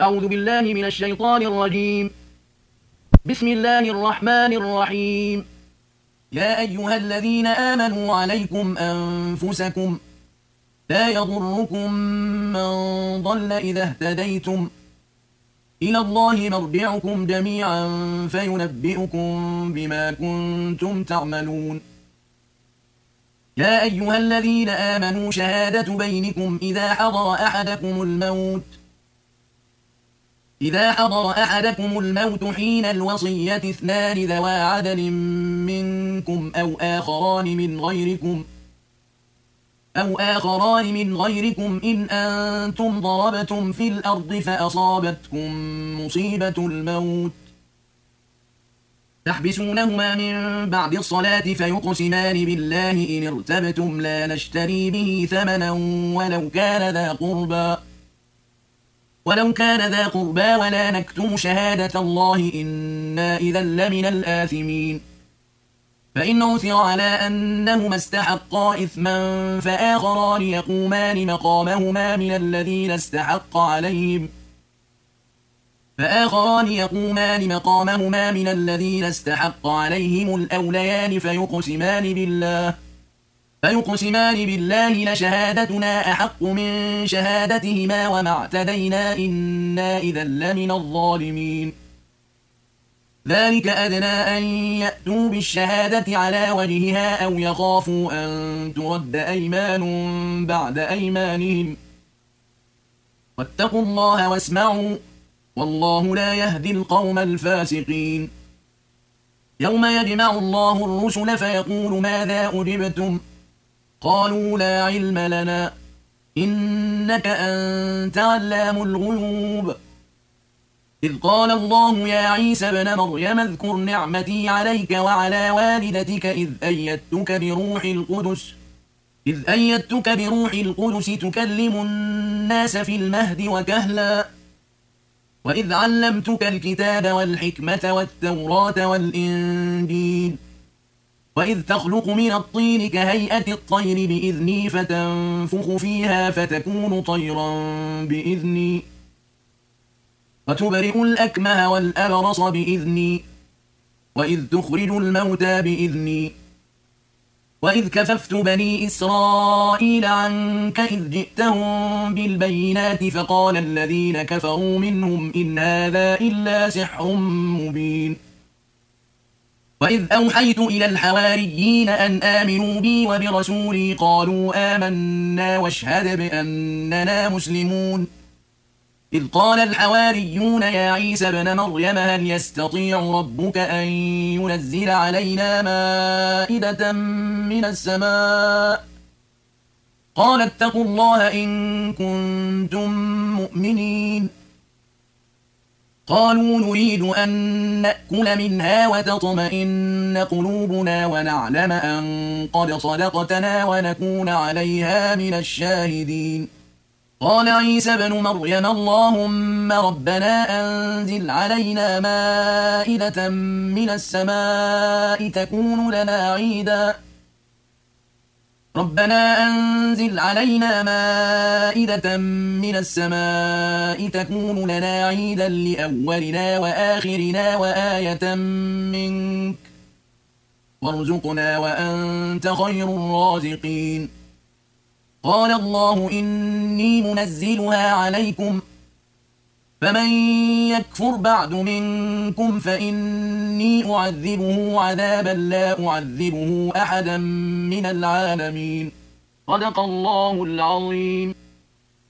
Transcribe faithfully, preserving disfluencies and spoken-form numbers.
أعوذ بالله من الشيطان الرجيم. بسم الله الرحمن الرحيم. يا أيها الذين آمنوا عليكم أنفسكم لا يضركم من ضل إذا اهتديتم إلى الله مرجعكم جميعا فينبئكم بما كنتم تعملون. يا أيها الذين آمنوا شهادة بينكم إذا حضر أحدكم الموت إذا حضر أحدكم الموت حين الوصية اثنان ذوى عدل منكم أو آخران من غيركم أو آخران من غيركم إن أنتم ضربتم في الأرض فأصابتكم مصيبة الموت تحبسونهما من بعد الصلاة فيقسمان بالله إن ارتبتم لا نشتري به ثمنا ولو كان ذا قربى ولو كان ذا قربى ولا نكتم شهادة الله إنا إذا لمن الآثمين. فإن عثر على أنهما استحقا إثما فآخران يقومان مقامهما من الذين استحق عليهم فآخران يقومان مقامهما من الذين استحق عليهم الأوليان فيقسمان بالله فيقسمان بالله لشهادتنا أحق من شهادتهما وما اعتدينا إنا إذا لمن الظالمين. ذلك أدنى أن يأتوا بالشهادة على وجهها أو يخافوا أن ترد أيمان بعد أيمانهم واتقوا الله واسمعوا والله لا يهدي القوم الفاسقين. يوم يجمع الله الرسل فيقول ماذا أجبتم قالوا لا علم لنا إنك أنت علام الغيوب. إذ قال الله يا عيسى ابن مريم اذكر نعمتي عليك وعلى والدتك إذ أيدتك بروح القدس إذ أيدتك بروح القدس تكلم الناس في المهد وكهلا وإذ علمتك الكتاب والحكمة والتوراة والإنجيل وإذ تخلق من الطين كهيئة الطير بإذني فتنفخ فيها فتكون طيرا بإذني وتبرئ الأكمه والأبرص بإذني وإذ تخرج الموتى بإذني وإذ كففت بني إسرائيل عنك إذ جئتهم بالبينات فقال الذين كفروا منهم إن هذا إلا سحر مبين. وإذ أوحيت إلى الحواريين أن آمنوا بي وبرسولي قالوا آمنا واشهد بأننا مسلمون. إذ قال الحواريون يا عيسى ابن مريم هل يستطيع ربك أن ينزل علينا مائدة من السماء قال اتقوا الله إن كنتم مؤمنين. قالوا نريد أن نأكل منها وتطمئن قلوبنا ونعلم أن قد صدقتنا ونكون عليها من الشاهدين. قال عيسى ابن مريم اللهم ربنا أنزل علينا مائدة من السماء تكون لنا عيدا ربنا أنزل علينا مائدة من السماء تكون لنا عيدا لأولنا وآخرنا وآية منك وارزقنا وأنت خير الرازقين. قال الله إني منزلها عليكم فمن يكفر بعد منكم فإني أعذبه عذابا لا أعذبه أحدا من العالمين. صدق الله العظيم.